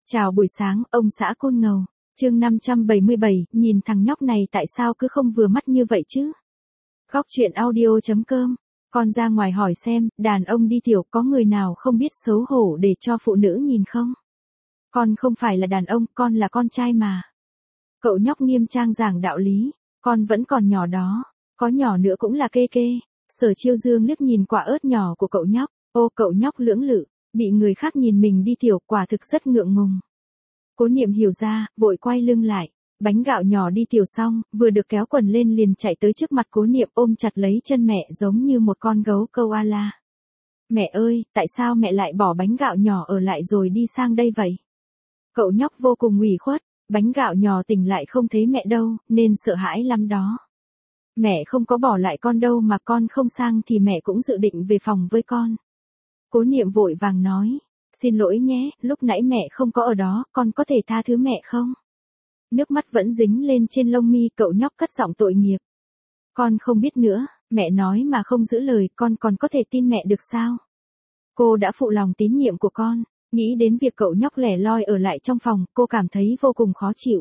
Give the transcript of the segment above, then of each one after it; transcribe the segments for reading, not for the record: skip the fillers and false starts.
Chào buổi sáng, ông xã Côn Ngầu. Chương 577, nhìn thằng nhóc này tại sao cứ không vừa mắt như vậy chứ? Góc truyện audio.com. Con ra ngoài hỏi xem, đàn ông đi tiểu có người nào không biết xấu hổ để cho phụ nữ nhìn không? Con không phải là đàn ông, con là con trai mà. Cậu nhóc nghiêm trang giảng đạo lý, con vẫn còn nhỏ đó, có nhỏ nữa cũng là kê kê. Sở Chiêu Dương liếc nhìn quả ớt nhỏ của cậu nhóc, ô cậu nhóc lưỡng lự, bị người khác nhìn mình đi tiểu quả thực rất ngượng ngùng. Cố Niệm hiểu ra, vội quay lưng lại, bánh gạo nhỏ đi tiểu xong, vừa được kéo quần lên liền chạy tới trước mặt Cố Niệm ôm chặt lấy chân mẹ giống như một con gấu koala. Mẹ ơi, tại sao mẹ lại bỏ bánh gạo nhỏ ở lại rồi đi sang đây vậy? Cậu nhóc vô cùng ủy khuất, bánh gạo nhỏ tỉnh lại không thấy mẹ đâu, nên sợ hãi lắm đó. Mẹ không có bỏ lại con đâu mà con không sang thì mẹ cũng dự định về phòng với con. Cố Niệm vội vàng nói, xin lỗi nhé, lúc nãy mẹ không có ở đó, con có thể tha thứ mẹ không? Nước mắt vẫn dính lên trên lông mi cậu nhóc cất giọng tội nghiệp. Con không biết nữa, mẹ nói mà không giữ lời, con còn có thể tin mẹ được sao? Cô đã phụ lòng tín nhiệm của con, nghĩ đến việc cậu nhóc lẻ loi ở lại trong phòng, cô cảm thấy vô cùng khó chịu.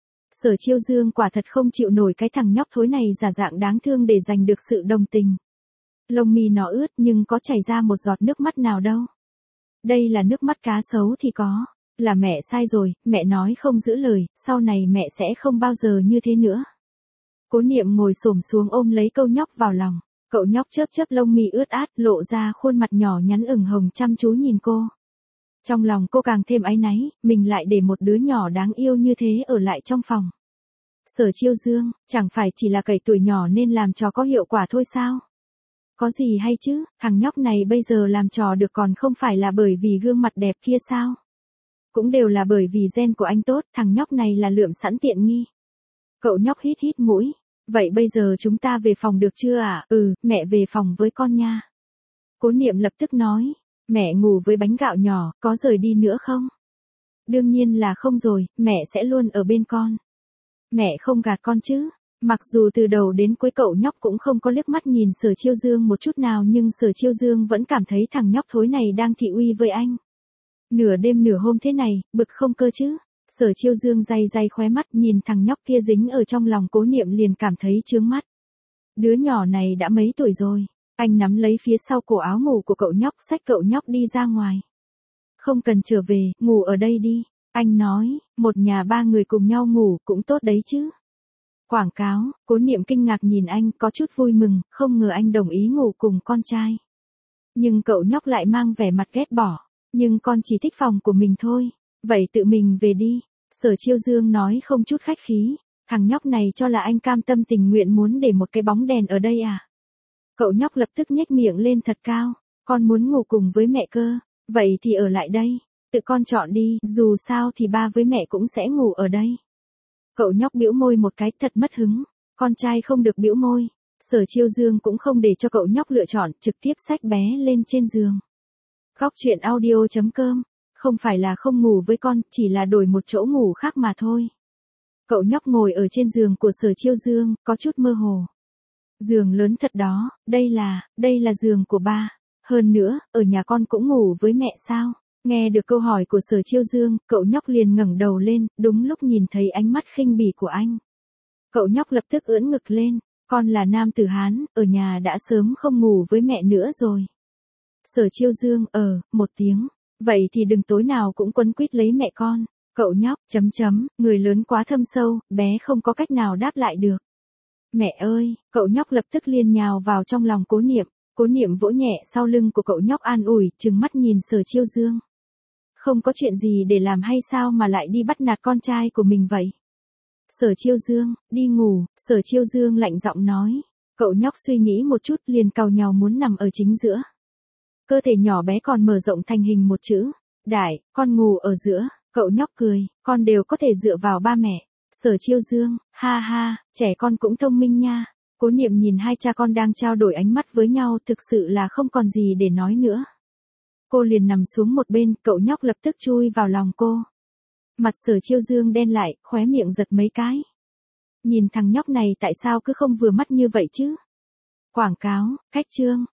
Sở Chiêu Dương quả thật không chịu nổi cái thằng nhóc thối này giả dạng đáng thương để giành được sự đồng tình. Lông mi nó ướt nhưng có chảy ra một giọt nước mắt nào đâu. Đây là nước mắt cá sấu thì có, là mẹ sai rồi, mẹ nói không giữ lời, sau này mẹ sẽ không bao giờ như thế nữa. Cố Niệm ngồi xổm xuống ôm lấy cậu nhóc vào lòng, cậu nhóc chớp chớp lông mi ướt át lộ ra khuôn mặt nhỏ nhắn ửng hồng chăm chú nhìn cô. Trong lòng cô càng thêm áy náy, mình lại để một đứa nhỏ đáng yêu như thế ở lại trong phòng. Sở Chiêu Dương, chẳng phải chỉ là cậy tuổi nhỏ nên làm trò có hiệu quả thôi sao? Có gì hay chứ, thằng nhóc này bây giờ làm trò được còn không phải là bởi vì gương mặt đẹp kia sao? Cũng đều là bởi vì gen của anh tốt, thằng nhóc này là lượm sẵn tiện nghi. Cậu nhóc hít hít mũi, vậy bây giờ chúng ta về phòng được chưa ạ? Mẹ về phòng với con nha. Cố Niệm lập tức nói, mẹ ngủ với bánh gạo nhỏ, có rời đi nữa không? Đương nhiên là không rồi, mẹ sẽ luôn ở bên con. Mẹ không gạt con chứ? Mặc dù từ đầu đến cuối cậu nhóc cũng không có liếc mắt nhìn Sở Chiêu Dương một chút nào nhưng Sở Chiêu Dương vẫn cảm thấy thằng nhóc thối này đang thị uy với anh. Nửa đêm nửa hôm thế này, bực không cơ chứ? Sở Chiêu Dương day day khóe mắt nhìn thằng nhóc kia dính ở trong lòng Cố Niệm liền cảm thấy chướng mắt. Đứa nhỏ này đã mấy tuổi rồi? Anh nắm lấy phía sau cổ áo ngủ của cậu nhóc xách cậu nhóc đi ra ngoài. Không cần trở về, ngủ ở đây đi. Anh nói, một nhà ba người cùng nhau ngủ cũng tốt đấy chứ. Quảng cáo, Cố Niệm kinh ngạc nhìn anh có chút vui mừng, không ngờ anh đồng ý ngủ cùng con trai. Nhưng cậu nhóc lại mang vẻ mặt ghét bỏ, nhưng con chỉ thích phòng của mình thôi, vậy tự mình về đi. Sở Chiêu Dương nói không chút khách khí, thằng nhóc này cho là anh cam tâm tình nguyện muốn để một cái bóng đèn ở đây à? Cậu nhóc lập tức nhếch miệng lên thật cao, con muốn ngủ cùng với mẹ cơ, vậy thì ở lại đây, tự con chọn đi, dù sao thì ba với mẹ cũng sẽ ngủ ở đây. Cậu nhóc bĩu môi một cái thật mất hứng, con trai không được bĩu môi. Sở Chiêu Dương cũng không để cho cậu nhóc lựa chọn, trực tiếp xách bé lên trên giường. Góc truyện audio.com, không phải là không ngủ với con, chỉ là đổi một chỗ ngủ khác mà thôi. Cậu nhóc ngồi ở trên giường của Sở Chiêu Dương, có chút mơ hồ. Giường lớn thật đó, đây là giường của ba. Hơn nữa, ở nhà con cũng ngủ với mẹ sao? Nghe được câu hỏi của Sở Chiêu Dương, cậu nhóc liền ngẩng đầu lên, đúng lúc nhìn thấy ánh mắt khinh bỉ của anh. Cậu nhóc lập tức ưỡn ngực lên, con là nam tử Hán, ở nhà đã sớm không ngủ với mẹ nữa rồi. Sở Chiêu Dương, một tiếng, vậy thì đừng tối nào cũng quấn quýt lấy mẹ con. Cậu nhóc, người lớn quá thâm sâu, bé không có cách nào đáp lại được. Mẹ ơi, cậu nhóc lập tức liền nhào vào trong lòng Cố Niệm. Cố Niệm vỗ nhẹ sau lưng của cậu nhóc an ủi, trừng mắt nhìn Sở Chiêu Dương. Không có chuyện gì để làm hay sao mà lại đi bắt nạt con trai của mình vậy? Sở Chiêu Dương, đi ngủ, Sở Chiêu Dương lạnh giọng nói. Cậu nhóc suy nghĩ một chút liền càu nhàu muốn nằm ở chính giữa. Cơ thể nhỏ bé còn mở rộng thành hình một chữ. Đại, con ngủ ở giữa, cậu nhóc cười, con đều có thể dựa vào ba mẹ. Sở Chiêu Dương, ha ha, trẻ con cũng thông minh nha. Cố Niệm nhìn hai cha con đang trao đổi ánh mắt với nhau thực sự là không còn gì để nói nữa. Cô liền nằm xuống một bên, cậu nhóc lập tức chui vào lòng cô. Mặt Sở Chiêu Dương đen lại, khóe miệng giật mấy cái. Nhìn thằng nhóc này tại sao cứ không vừa mắt như vậy chứ? Quảng cáo, cách chương.